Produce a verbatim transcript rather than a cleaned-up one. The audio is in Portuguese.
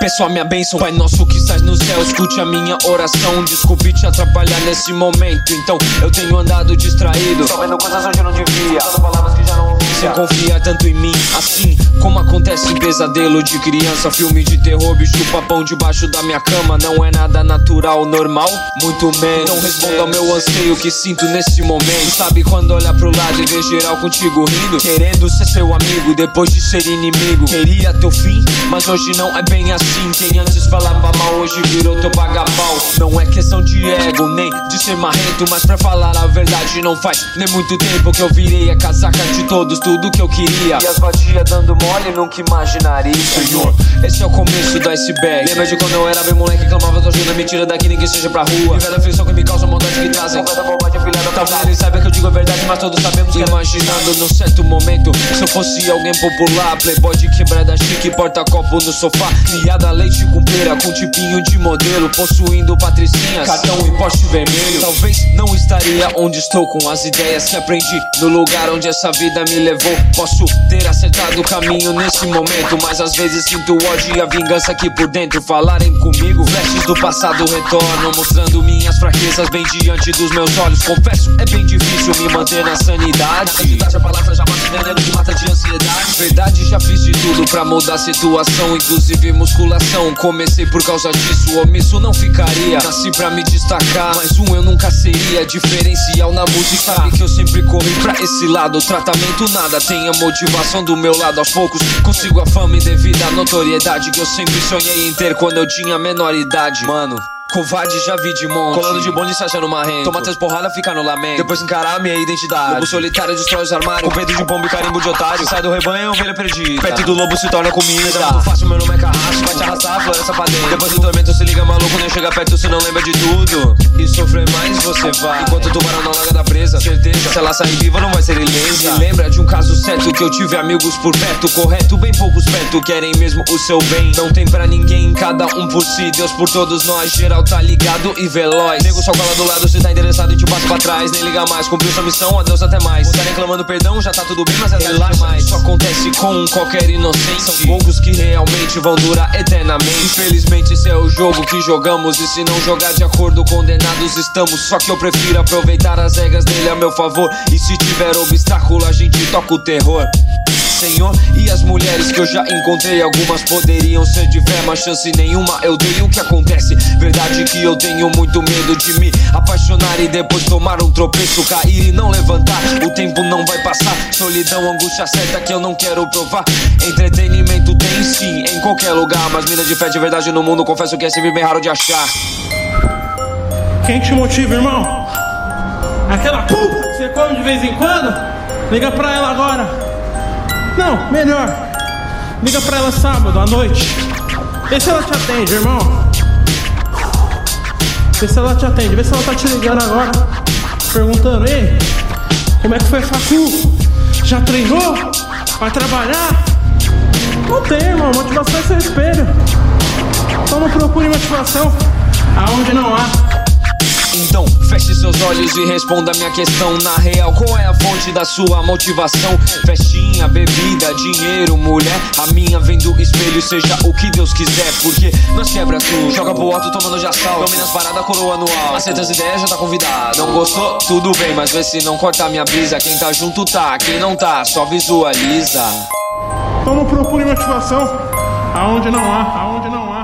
Peço a minha bênção, Pai nosso que estás no céu, escute a minha oração. Desculpe te atrapalhar nesse momento, então eu tenho andado distraído, tô vendo coisas onde eu não devia, falando palavras que já não ouvia, sem confiar tanto em mim, assim como acontece em pesadelo de criança. Filme de terror, bicho papão debaixo da minha cama. Não é nada natural, normal, muito menos. Não responda ao meu anseio que sinto nesse momento. Sabe quando olhar pro lado e ver geral contigo rindo, querendo ser seu amigo depois de ser inimigo. Queria teu fim, mas hoje não é bem assim. Quem antes falava mal hoje virou teu paga-pau. Não é questão de ego, nem de ser marrento, mas pra falar a verdade não faz nem muito tempo que eu virei a casaca de todos, tudo que eu queria. E as vadias dando mole, nunca imaginaria. Senhor, esse é o começo do iceberg. Lembra de quando eu era bem moleque, clamava tua ajuda, me tira daqui, ninguém seja pra rua. E velha aflição que me causa maldade que trazem. Talvez eles saibam que eu digo a verdade, mas todos sabemos que imaginando num certo momento, se eu fosse alguém popular, playboy de quebrada chique, porta-copo no sofá, criada leite com pera, com tipinho de modelo, possuindo patricinhas, cartão e Porsche vermelho. Talvez não estaria onde estou com as ideias que aprendi no lugar onde essa vida me levou. Posso ter acertado o caminho nesse momento, mas às vezes sinto ódio e a vingança aqui por dentro. Falarem comigo, flashes do passado retornam, mostrando minhas fraquezas bem diante dos meus olhos. Confesso, é bem difícil me manter na sanidade. Agitaste a palavra, já bate veneno que mata de ansiedade. Verdade, já fiz de tudo pra mudar a situação, inclusive musculação. Comecei por causa disso, omisso não ficaria. Nasci pra me destacar, mas um eu nunca seria. Diferencial na música, sabe que eu sempre corri pra esse lado. Tratamento nada, tenho a motivação do meu lado. Aos poucos consigo a fama e devido à notoriedade que eu sempre sonhei em ter quando eu tinha menor idade. Mano, covarde já vi de monte, colando de bonde se achando marrento. Toma três porrada, fica no lamento, depois encarar a minha identidade. Lobo solitário destrói os armários, com peito de pombo e carimbo de otário. Sai do rebanho é ovelha perdida, perto do lobo se torna comida. É muito fácil, meu nome é carrasco, vai te arrastar a floresta pra dentro. Depois do tormento se liga maluco, nem chega perto se não lembra de tudo. E sofrer mais você vai, enquanto o tubarão não larga da presa. Certeza, se ela sair viva não vai ser ilesa. Me lembra de um caso certo que eu tive amigos por perto, correto, bem poucos perto, querem mesmo o seu bem. Não tem pra ninguém, cada um por si, Deus por todos nós, geral tá ligado e veloz. Nego só cola do lado, se tá interessado em te passo pra trás. Nem liga mais, cumpriu sua missão, adeus até mais. Tá reclamando perdão, já tá tudo bem, mas é tarde demais. Isso acontece com qualquer inocente, são poucos que realmente vão durar eternamente. Infelizmente esse é o jogo que jogamos, e se não jogar de acordo, condenados estamos. Só que eu prefiro aproveitar as regras dele a meu favor, e se tiver obstáculo a gente toca o terror. Senhor, e as mulheres que eu já encontrei, algumas poderiam ser de fé, mas chance nenhuma eu dei. O que acontece? Verdade que eu tenho muito medo de me apaixonar e depois tomar um tropeço, cair e não levantar. O tempo não vai passar, solidão, angústia certa que eu não quero provar. Entretenimento tem sim, em qualquer lugar, mas mina de fé de verdade no mundo, confesso que é sempre bem raro de achar. Quem te motiva, irmão? Aquela puta que você come de vez em quando? Liga pra ela agora. Não, melhor, liga pra ela sábado à noite. Vê se ela te atende, irmão. Vê se ela te atende, vê se ela tá te ligando agora, perguntando: ei, como é que foi a facu? Já treinou? Vai trabalhar? Não tem, irmão, motivação é seu espelho. Então não procure motivação aonde não há. Então feche seus olhos e responda a minha questão. Na real, qual é a fonte da sua motivação? Festinha, bebida, dinheiro, mulher. A minha vem do espelho, seja o que Deus quiser, porque nós quebra tudo, joga pro alto tomando de assalto, domina as paradas, coroa no alto. Aceita as ideias, já tá convidado. Não gostou? Tudo bem, mas vê se não corta minha brisa. Quem tá junto tá, quem não tá, só visualiza. Então não procure motivação aonde não há, aonde não há.